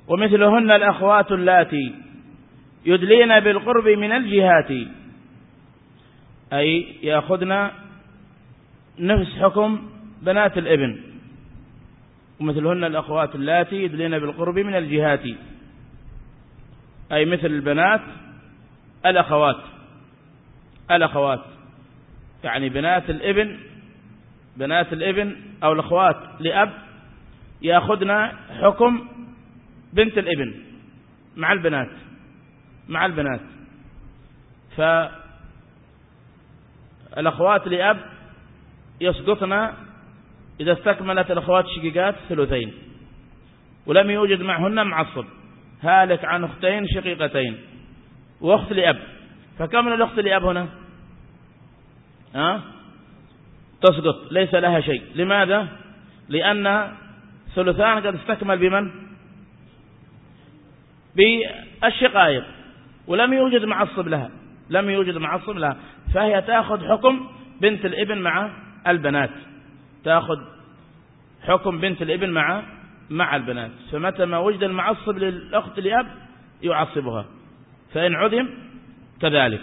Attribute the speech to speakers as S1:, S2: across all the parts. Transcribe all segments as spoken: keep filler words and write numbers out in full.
S1: ومثلهن الأخوات اللاتي يدلين بالقرب من الجهات، أي يأخذن نفس حكم بنات الابن. ومثلهن الأخوات اللاتي يدلين بالقرب من الجهات، أي مثل البنات الأخوات الأخوات يعني بنات الابن بنات الابن أو الأخوات لأب يأخذن حكم بنت الابن مع البنات مع البنات فالأخوات لأب يسقطن إذا استكملت الأخوات الشقيقات ثلثين ولم يوجد معهن معصب، هالك عن أختين شقيقتين وأخت لأب، فكم من الأخت لأب هنا؟ ها؟ تسقط، ليس لها شيء. لماذا؟ لأن ثلثان قد استكمل بمن؟ بالشقائق، ولم يوجد معصب لها لم يوجد معصب لها فهي تأخذ حكم بنت الابن مع البنات تأخذ حكم بنت الابن مع مع البنات. فمتى ما وجد المعصب للأخت لأب يعصبها، فإن عدم كذلك.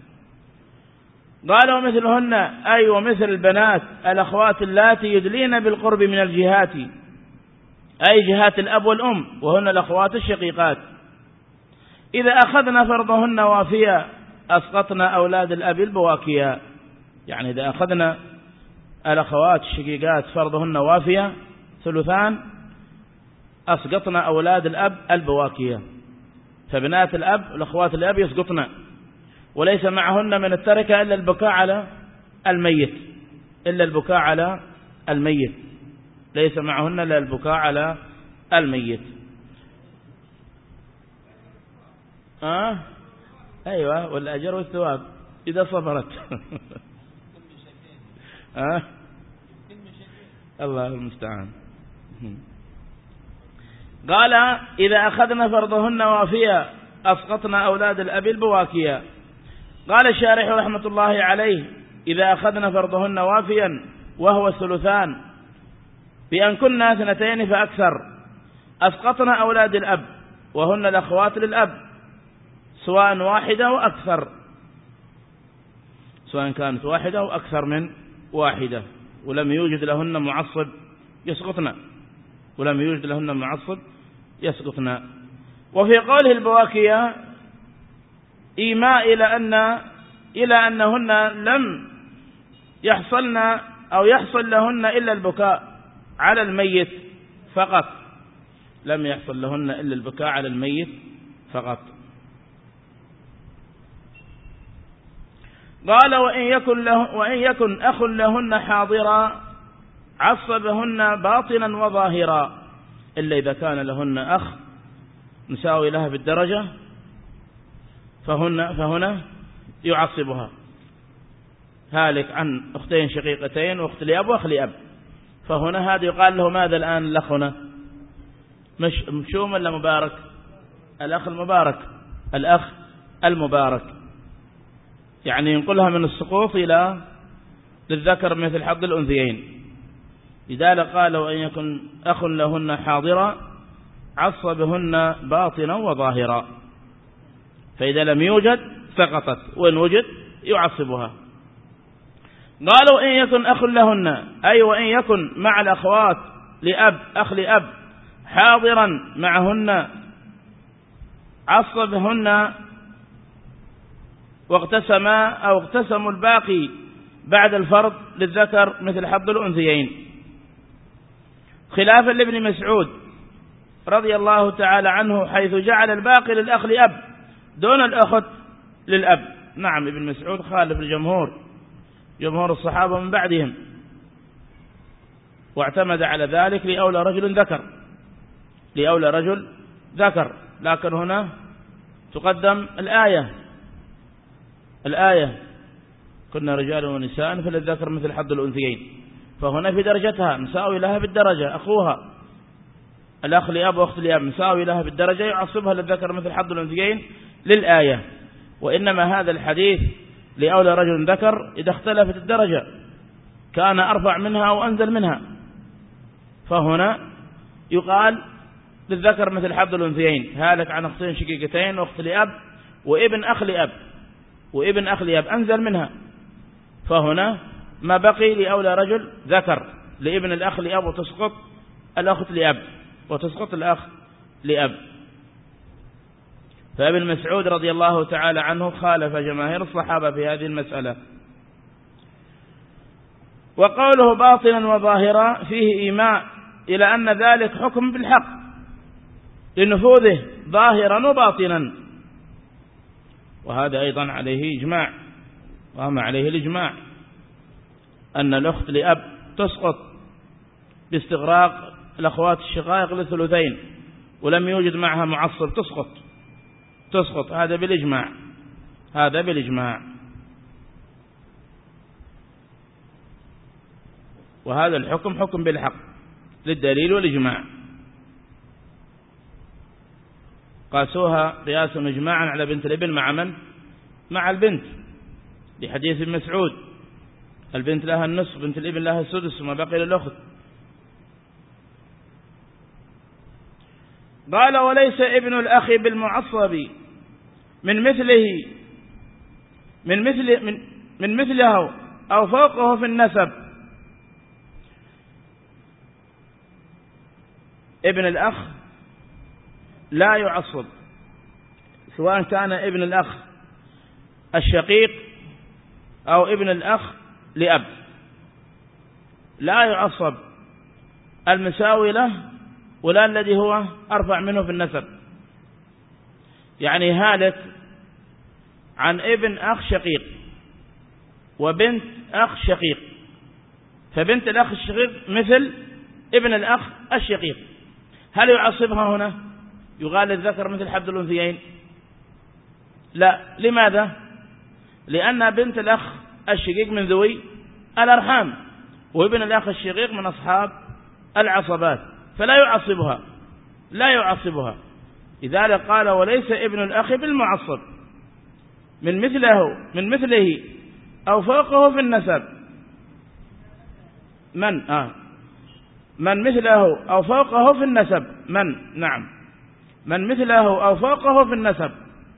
S1: قال ومثلهن أي ومثل البنات الأخوات اللاتي يدلين بالقرب من الجهات، أي جهات الأب والأم، وهن الأخوات الشقيقات. إذا أخذنا فرضهن وافيا أسقطنا أولاد الأب البواكيا، يعني إذا أخذنا الأخوات الشقيقات فرضهن وافيا ثلثان أسقطنا أولاد الأب البواكيا، فبنات الأب الأخوات الأب يسقطنا، وليس معهن من التركة إلا البكاء على الميت إلا البكاء على الميت ليس معهن إلا البكاء على الميت. آه أيوة، والأجر والثواب إذا صبرت. آه الله المستعان. قال إذا أخذنا فرضهن وافيا أسقطنا أولاد الأب البواكيا. قال الشارح رحمة الله عليه إذا أخذنا فرضهن وافيا وهو الثلثان بأن كنا اثنتين فأكثر أسقطنا أولاد الأب وهن الأخوات للأب سواء واحدة وأكثر سواء كانت واحدة وأكثر من واحدة ولم يوجد لهن معصب يسقطنا ولم يوجد لهن معصب يسقطنا. وفي قوله البواكية إيماء إلى أن إلى أنهن لم يحصلن أو يحصل لهن إلا البكاء على الميت فقط لم يحصل لهن إلا البكاء على الميت فقط. قال وإن يكن, له وإن يكن أخ لهن حاضرا عصبهن باطنا وظاهرا، إلا إذا كان لهن أخ مساوي لها بالدرجة فهن فهنا يعصبها، هالك عن أختين شقيقتين وأخت لأب وأخ لأب، فهنا هذا يقال له ماذا الآن الأخ هنا؟ مش مشوم ولا مبارك؟ الأخ المبارك الأخ المبارك يعني ينقلها من السقوط إلى للذكر مثل حظ الأنثيين. لذلك قال وإن يكن أخ لهن حاضرا عصبهن باطنا وظاهرا، فإذا لم يوجد سقطت وإن وجد يعصبها. قالوا إن يكن أخ لهن أي وإن يكن مع الأخوات لأب أخ لأب حاضرا معهن عصبهن واقتسما أو اقتسموا الباقي بعد الفرض للذكر مثل حظ الأنثيين، خلافا لابن مسعود رضي الله تعالى عنه حيث جعل الباقي للأخ لأب دون الأخت للأب. نعم ابن مسعود خالف الجمهور جمهور الصحابة من بعدهم واعتمد على ذلك لأولى رجل ذكر لأولى رجل ذكر لكن هنا تقدم الآية الآية كنا رجال ونساء فللذكر مثل حظ الأنثيين، فهنا في درجتها مساوي لها بالدرجة أخوها الأخ لأب وأخت لأب مساوي لها بالدرجة يعصبها للذكر مثل حظ الأنثيين للآية. وإنما هذا الحديث لأولى رجل ذكر إذا اختلفت الدرجة كان أرفع منها أو أنزل منها، فهنا يقال للذكر مثل حظ الأنثيين، هالك عن أختين شقيقتين وأخت لأب وابن أخ لأب وابن أخ لأب أنزل منها، فهنا ما بقي لأولى رجل ذكر لابن الأخ لأب وتسقط الأخت لأب وتسقط الأخ لأب. فابن مسعود رضي الله تعالى عنه خالف جماهير الصحابة في هذه المسألة. وقوله باطنا وظاهرا فيه إيماء إلى أن ذلك حكم بالحق لنفوذه ظاهرا وباطنا، وهذا أيضا عليه إجماع، وما عليه الإجماع أن الأخت لأب تسقط باستغراق الأخوات الشقائق للثلثين ولم يوجد معها معصب، تسقط تسقط هذا بالإجماع، هذا بالإجماع. وهذا الحكم حكم بالحق للدليل والإجماع، قاسوها قياسا إجماعا على بنت الابن مع من؟ مع البنت، لحديث ابن مسعود البنت لها النصف بنت الابن لها السدس وما بقي للأخت. قال وليس ابن الأخ بالمعصب من مثله من مثل من, من مثله أو فوقه في النسب. ابن الأخ لا يعصب، سواء كان ابن الأخ الشقيق أو ابن الأخ لأب، لا يعصب المساوي له ولا الذي هو أرفع منه في النسب. يعني هالك عن ابن أخ شقيق وبنت أخ شقيق، فبنت الأخ الشقيق مثل ابن الأخ الشقيق، هل يعصبها هنا؟ يقال الذكر مثل حظ الأنثيين؟ لا. لماذا؟ لأن بنت الأخ الشقيق من ذوي الأرحام وابن الأخ الشقيق من أصحاب العصبات، فلا يعصبها لا يعصبها لذلك قال وليس ابن الأخ بالمعصب من مثله من مثله أو فوقه في النسب. من آه من مثله أو فوقه في النسب من نعم من مثله أو فوقه في النسب،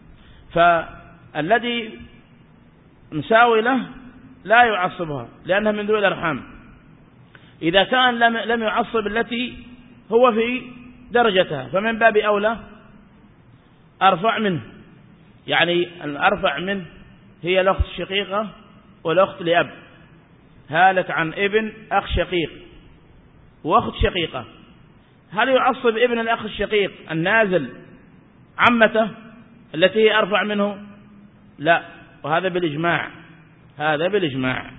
S1: فالذي مساوي له لا يعصبها لأنها من ذوي الأرحام. إذا كان لم لم يعصب التي هو في درجتها فمن باب أولى أرفع منه، يعني الأرفع منه هي الأخت الشقيقة والأخت لأب، هالك عن ابن أخ شقيق وأخت شقيقة، هل يعصب ابن الأخ الشقيق النازل عمته التي هي أرفع منه؟ لا. وهذا بالإجماع، هذا بالإجماع.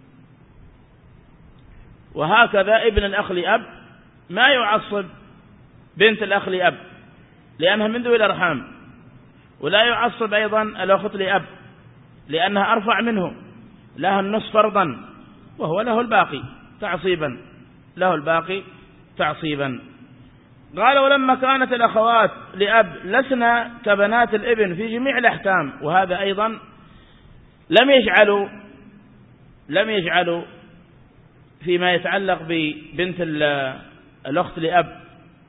S1: وهكذا ابن الأخ لأب ما يعصب بنت الأخ لأب لأنها من ذوي الأرحام، ولا يعصب أيضا الأخت لأب لأنها أرفع منه، لها النصف فرضا وهو له الباقي تعصيبا، له الباقي تعصيبا. قال ولما كانت الأخوات لأب لسنا كبنات الابن في جميع الأحكام، وهذا أيضا لم يجعلوا لم يجعلوا فيما يتعلق ببنت الأخت لأب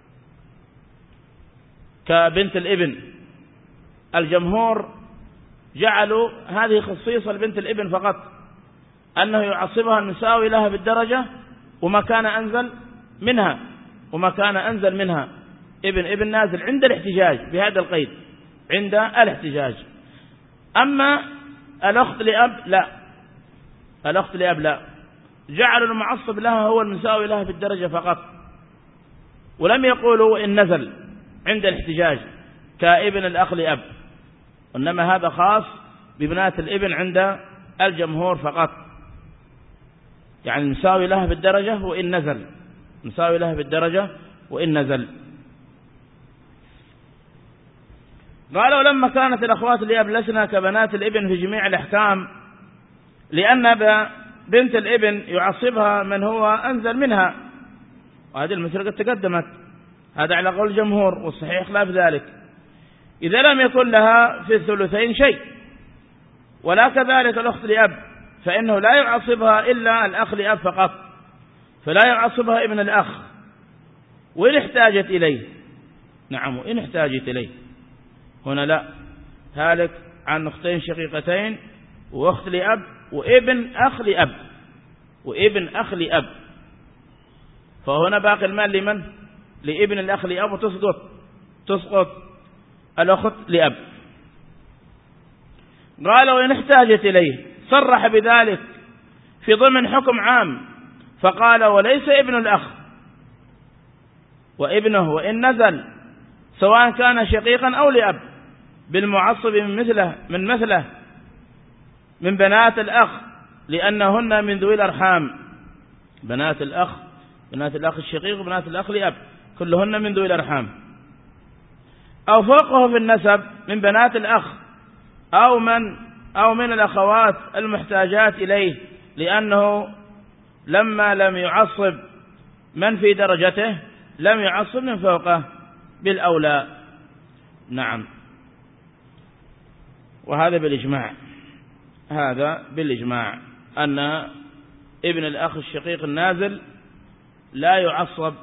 S1: كبنت الابن. الجمهور جعلوا هذه خصيصة لبنت الابن فقط، أنه يعصبها المساوي لها بالدرجة وما كان أنزل منها وما كان أنزل منها ابن ابن نازل عند الاحتجاج بهذا القيد، عند الاحتجاج. أما الأخت لأب لا، الأخت لأب لا، جعلوا المعصب لها هو المساوي لها بالدرجة فقط، ولم يقولوا إن نزل عند الاحتجاج كابن الأخ لأب، إنما هذا خاص ببنات الابن عند الجمهور فقط، يعني المساوي لها بالدرجة وإن نزل، مساوي لها بالدرجة وإن نزل. قال ولما كانت الأخوات لأب لسنا كبنات الابن في جميع الأحكام لأن بنت الابن يعصبها من هو أنزل منها، وهذه المسألة قد تقدمت، هذا على قول الجمهور والصحيح خلاف ذلك. إذا لم يكن لها في الثلثين شيء، ولا كذلك الأخت لأب فإنه لا يعصبها إلا الأخ لأب فقط، فلا يعصبها ابن الأخ وإن احتاجت إليه، نعم وإن احتاجت إليه. هنا لا، هالك عن أختين شقيقتين وأخت لأب وابن أخ لأب وابن أخ لأب، فهنا باقي المال لمن؟ لابن الأخ لأب، وتسقط تسقط الأخت لأب. قال وإن احتاجت إليه، صرح بذلك في ضمن حكم عام، فقال وليس ابن الأخ وابنه وإن نزل سواء كان شقيقا أو لأب بالمعصب من مثله من مثله من بنات الأخ، لأنهن من ذوي الأرحام. بنات الأخ بنات الأخ الشقيق وبنات الأخ لأب كلهن من ذوي الأرحام، أو فوقه في النسب من بنات الأخ أو من أو من الأخوات المحتاجات إليه، لأنه لما لم يعصب من في درجته لم يعصب من فوقه بالأولى. نعم، وهذا بالإجماع، هذا بالإجماع أن ابن الأخ الشقيق النازل لا يعصب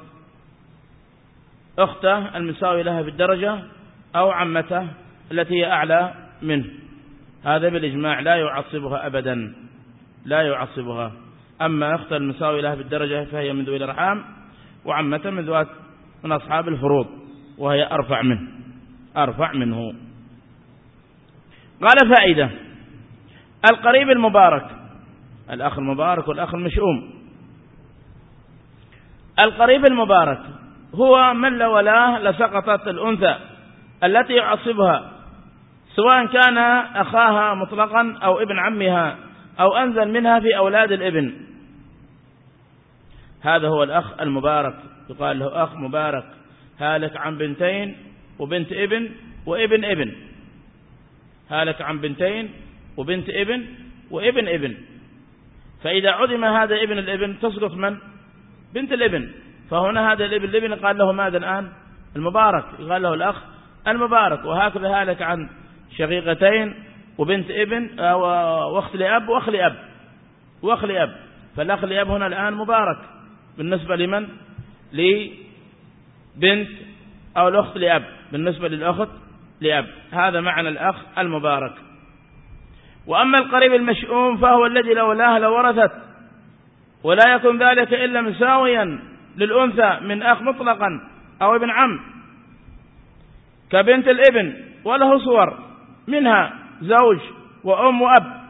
S1: أخته المساوي لها بالدرجة أو عمته التي هي أعلى منه، هذا بالإجماع لا يعصبها أبدا، لا يعصبها. أما أخته المساوي لها بالدرجة فهي من ذوي الأرحام، وعمته من ذوات من أصحاب الفروض وهي أرفع منه أرفع منه. قال فائدة: القريب المبارك، الأخ المبارك والأخ المشؤوم. القريب المبارك هو من لو ولاه لسقطت الأنثى التي يعصبها، سواء كان أخاها مطلقا أو ابن عمها أو أنزل منها في أولاد الابن. هذا هو الأخ المبارك، يقال له أخ مبارك، هالك عن بنتين وبنت ابن وابن ابن، هالك عن بنتين وبنت ابن وابن ابن. فإذا عدم هذا ابن الابن تسقط من؟ بنت الابن. فهنا هذا الابن الابن قال له ماذا الآن؟ المبارك، يقال له الأخ المبارك. وهكذا هالك عن شقيقتين وبنت ابن واخت لأب واخ لأب واخ لأب، فالأخ لأب هنا الآن مبارك بالنسبة لمن؟ لبنت أو الأخت لأب بالنسبة للأخت لأب. هذا معنى الأخ المبارك. وأما القريب المشؤوم فهو الذي لولاه لورثت، ولا يكون ذلك إلا مساويا للأنثى من أخ مطلقا أو ابن عم، كبنت الابن وله صور منها زوج وأم وأب،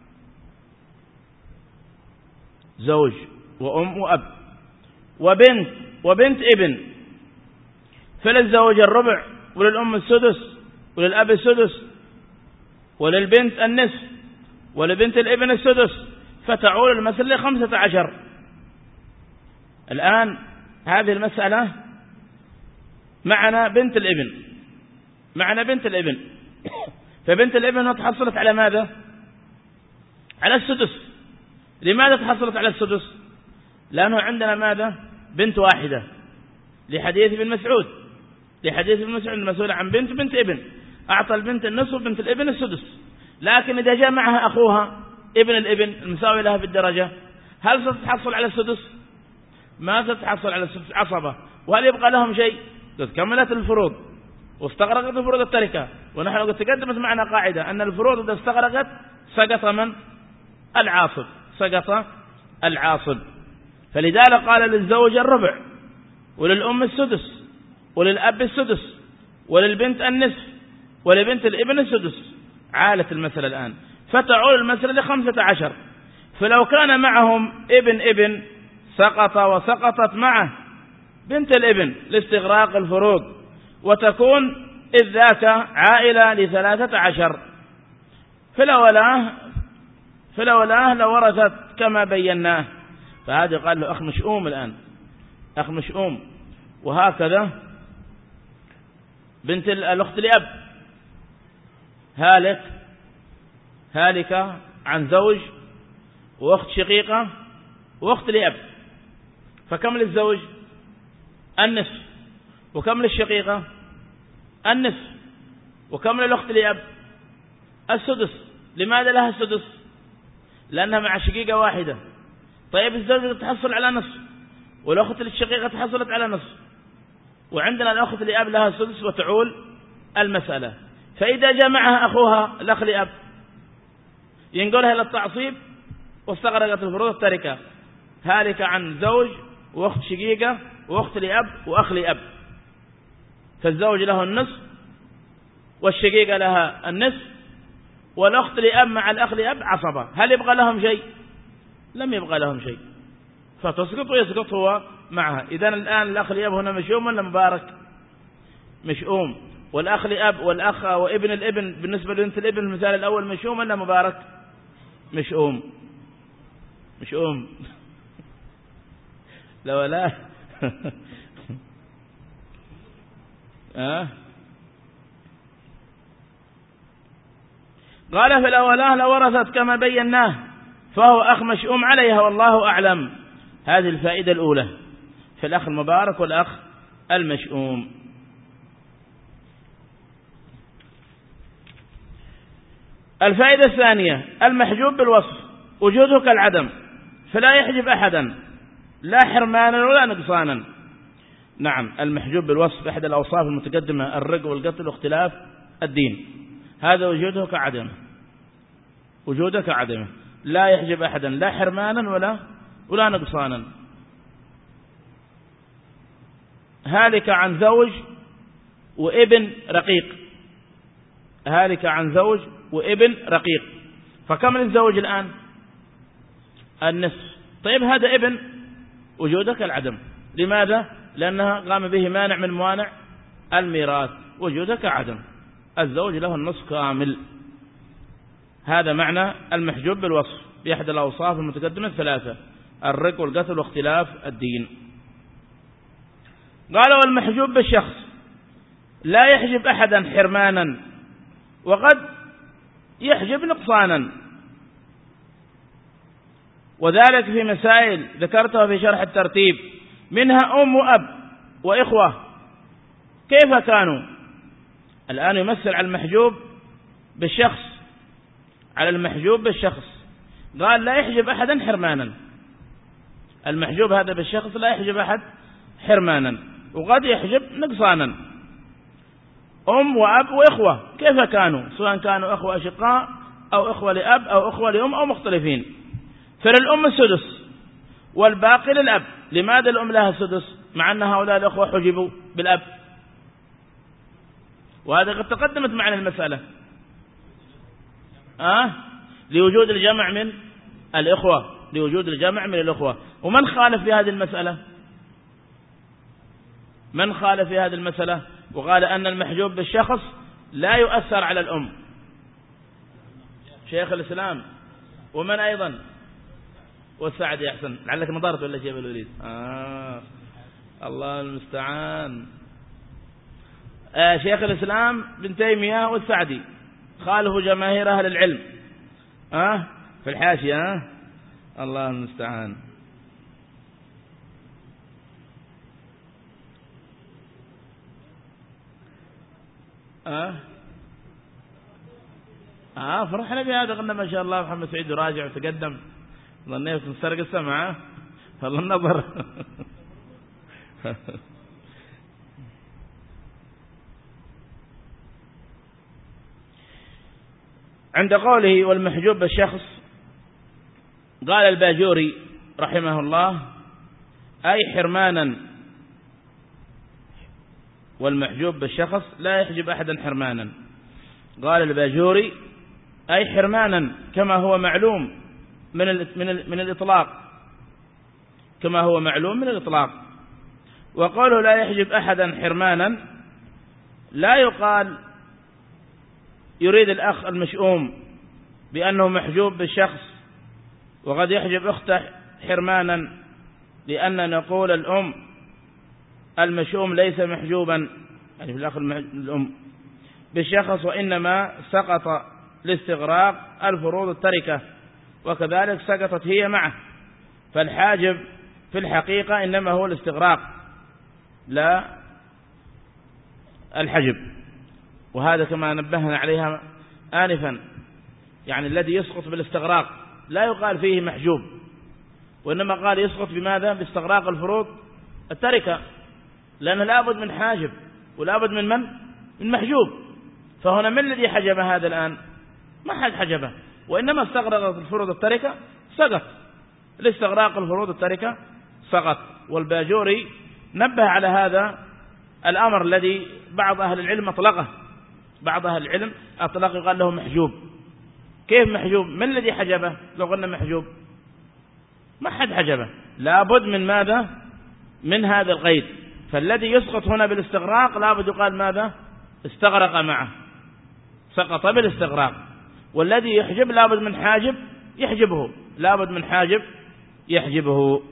S1: زوج وأم وأب، وبنت وبنت ابن، فللزوج الربع وللأم السدس وللأب السدس وللبنت النصف ولبنت الابن السدس، فتعول المسألة خمسة عشر. الآن هذه المسألة معنا بنت الابن معنا بنت الابن فبنت الابن تحصلت على ماذا؟ على السدس. لماذا تحصلت على السدس؟ لأنه عندنا ماذا؟ بنت واحدة، لحديث ابن مسعود لحديث ابن مسعود المسؤول عن بنت بنت ابن، أعطى البنت النصف وبنت الابن السدس. لكن إذا جاء معها أخوها ابن الابن المساوي لها بالدرجة، هل ستحصل على السدس؟ ما ستحصل على السدس، عصبة. وهل يبقى لهم شيء؟ قد كملت الفروض واستغرقت الفروض التركة. ونحن قد تقدمت معنا قاعدة أن الفروض إذا استغرقت سقط من؟ العاصب سقط العاصب. فلذلك قال للزوج الربع وللأم السدس وللأب السدس وللبنت النصف ولبنت الابن السدس. عالت المسألة الآن، فتعول المسألة لخمسة عشر. فلو كان معهم ابن ابن سقط وسقطت معه بنت الابن لاستغراق الفروض، وتكون إذ ذاك عائلة لثلاثة عشر. فلولاه فلولاه لورثت كما بيناه. فهذا قال له أخ مشؤوم الآن، أخ مشؤوم. وهكذا بنت الأخت لأب هالك هالك عن زوج وأخت شقيقة وأخت لأب، فكم للزوج؟ النصف. وكم للشقيقة؟ النصف. وكم للأخت لأب؟ السدس. لماذا لها السدس؟ لأنها مع شقيقة واحدة. طيب الزوجة تحصل على نصف والأخت الشقيقة تحصلت على نصف، وعندنا الأخت لأب لها السدس وتعول المسألة. فإذا جمعها أخوها الأخ لأب ينقلها إلى التعصيب واستغرقت الفروض التركة، هالك عن زوج وأخت شقيقة وأخت لأب وأخ لأب، فالزوج له النصف والشقيقة لها النصف والأخت لأب مع الأخ لأب عصبة. هل يبقى لهم شيء؟ لم يبقى لهم شيء، فتسقط ويسقط هو معها. إذن الآن الأخ لأب هنا مشؤوم ولا مبارك؟ مشؤوم. والأخ لأب والأخ وابن الابن بالنسبة لبنت الابن المثال الأول مشؤوم ولا مبارك؟ مشؤوم. مشؤوم. لا ولا أه؟ قال في الأولى لورثت كما بيناه فهو أخ مشؤوم عليها والله أعلم. هذه الفائدة الأولى في الأخ المبارك والأخ المشؤوم. الفائدة الثانية المحجوب بالوصف وجوده كالعدم فلا يحجب أحدا لا حرمانا ولا نقصانا. نعم، المحجوب بالوصف أحد الأوصاف المتقدمة الرق والقتل واختلاف الدين، هذا وجوده كعدم، وجوده كعدمه لا يحجب أحدا لا حرمانا ولا ولا نقصانا. هالك عن زوج وابن رقيق، هالك عن زوج وابن رقيق، فكم للزوج الآن؟ النصف. طيب هذا ابن وجوده كالعدم، لماذا؟ لأنها قام به مانع من موانع الميراث، وجوده كعدم، الزوج له النصف كامل. هذا معنى المحجوب بالوصف بأحد الأوصاف المتقدمة الثلاثة الرق والقتل واختلاف الدين. قال والمحجوب بالشخص لا يحجب أحدا حرمانا وقد يحجب نقصانا، وذلك في مسائل ذكرتها في شرح الترتيب، منها أم وأب وإخوة كيف كانوا. الآن يمثل على المحجوب بالشخص، على المحجوب بالشخص قال لا يحجب أحدا حرمانا، المحجوب هذا بالشخص لا يحجب أحد حرمانا وقد يحجب نقصانا. أم وأب وإخوة كيف كانوا، سواء كانوا أخوة أشقاء أو أخوة لأب أو أخوة لأم أو مختلفين. فللأم السدس والباقي للأب. لماذا الأم لها السدس مع أن هؤلاء الأخوة حجبوا بالأب؟ وهذا قد تقدمت معنا المسألة أه؟ لوجود الجمع من الإخوة، لوجود الجمع من الإخوة. ومن خالف في هذه المسألة؟ من خالف في هذه المسألة وقال أن المحجوب بالشخص لا يؤثر على الأم؟ شيخ الإسلام. ومن أيضا؟ والسعدي أحسن، لعلك نظرت ولا شيء بالوليد. آه الله المستعان. آه شيخ الإسلام بن تيمية والسعدي خالفوا جماهير أهل العلم آه في الحاشية. آه الله المستعان. آه آه فرحنا بهذا، قلنا ما شاء الله محمد سعيد راجع وتقدم، ظنيت نسرق السمع فالله النظر. عند قوله والمحجوب بالشخص قال الباجوري رحمه الله أي حرمانا، والمحجوب بالشخص لا يحجب أحدا حرمانا. قال الباجوري أي حرمانا كما هو معلوم من من من الإطلاق، كما هو معلوم من الإطلاق. وقوله لا يحجب أحدا حرمانا لا يقال يريد الأخ المشؤوم بأنه محجوب بالشخص وقد يحجب أخته حرمانا، لأن نقول الأم المشؤوم ليس محجوبا، يعني في الأخ الأم بالشخص، وإنما سقط لاستغراق الفروض التركة، وكذلك سقطت هي معه. فالحاجب في الحقيقة إنما هو الاستغراق لا الحجب، وهذا كما نبهنا عليها آنفا، يعني الذي يسقط بالاستغراق لا يقال فيه محجوب، وإنما قال يسقط بماذا؟ باستغراق الفروض التركة. لأن لابد من حاجب ولابد من من؟ من محجوب. فهنا من الذي حجب هذا الآن؟ ما حد حجبه، وإنما استغرقت الفروض التركة سقط. الاستغراق الفروض التركة سقط. والباجوري نبه على هذا الأمر الذي بعض أهل العلم أطلقه، بعض أهل العلم أطلقه قال له محجوب. كيف محجوب؟ من الذي حجبه؟ لو قلنا محجوب ما حد حجبه، لابد من ماذا؟ من هذا القيد. فالذي يسقط هنا بالاستغراق لابد يقال ماذا؟ استغرق معه، سقط بالاستغراق. والذي يحجب لابد من حاجب يحجبه، لابد من حاجب يحجبه.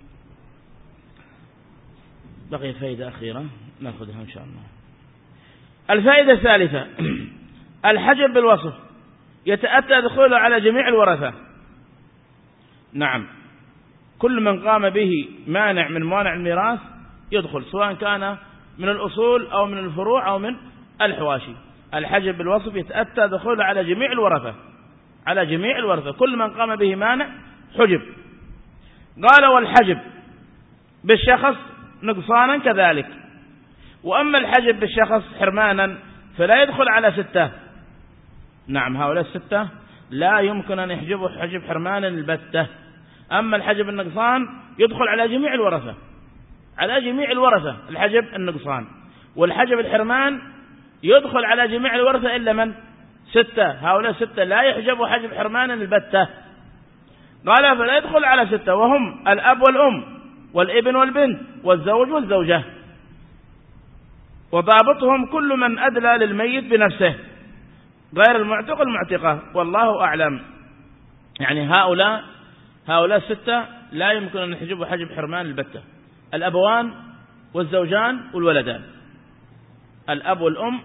S1: بقي فائدة أخيرة نأخذها إن شاء الله. الفائدة الثالثة الحجب بالوصف يتأتى دخوله على جميع الورثة. نعم، كل من قام به مانع من موانع الميراث يدخل، سواء كان من الأصول أو من الفروع أو من الحواشي. الحجب بالوصف يتأتى دخوله على جميع الورثة، على جميع الورثة، كل من قام به مانع حجب. قال والحجب بالشخص نقصانا كذلك. وأما الحجب بالشخص حرمانا فلا يدخل على ستة. نعم، هؤلاء الستة لا يمكن أن يحجبوا حجب حرمانا البتة. أما الحجب النقصان يدخل على جميع الورثة، على جميع الورثة الحجب النقصان. والحجب الحرمان يدخل على جميع الورثة إلا من؟ ستة. هؤلاء ستة لا يحجبوا حجب حرمانا البتة. قال فلا يدخل على ستة، وهم الأب والأم والابن والبنت والزوج والزوجة. وضابطهم كل من أدلى للميت بنفسه غير المعتق المعتقة، والله أعلم. يعني هؤلاء هؤلاء الستة لا يمكن أن يحجبوا حجب حرمان البتة: الأبوان والزوجان والولدان، الأب والأم،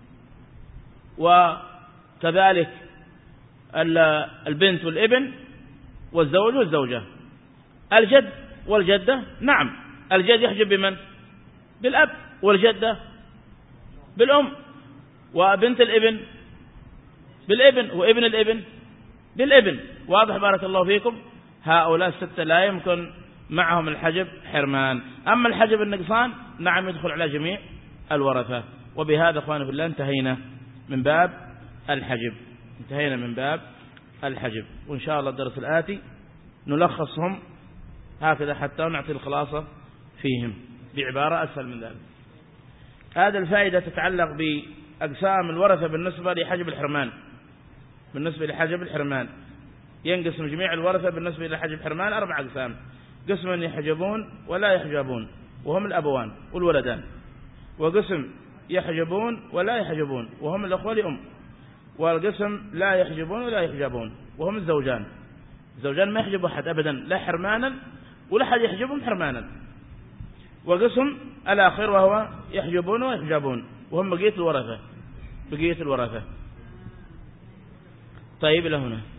S1: وكذلك البنت والابن والزوج والزوجة. الجد والجدة، نعم، الجد يحجب بمن؟ بالأب، والجدة بالأم، وبنت الابن بالابن، وابن الابن بالابن. واضح؟ بارك الله فيكم. هؤلاء الستة لا يمكن معهم الحجب حرمان. أما الحجب النقصان نعم يدخل على جميع الورثة. وبهذا أخواني في الله انتهينا من باب الحجب، انتهينا من باب الحجب. وإن شاء الله الدرس الآتي نلخصهم هكذا حتى نعطي الخلاصة فيهم بعبارة أسهل من ذلك. هذه الفائدة تتعلق بأقسام الورثة بالنسبة لحجب الحرمان. بالنسبة لحجب الحرمان ينقسم جميع الورثة بالنسبة لحجب الحرمان أربع أقسام: قسم يحجبون ولا يحجبون وهم الأبوان والولدان، وقسم يحجبون ولا يحجبون وهم الأخوة لأم، والقسم لا يحجبون ولا يحجبون وهم الزوجان. الزوجان ما يحجبوا أحد أبدا، لا حرمانا ولا حد يحجبهم حرمانا. وقسم الآخر وهو يحجبون ويحجبون وهم بقية الورثة، بقية الورثة. طيب إلى هنا.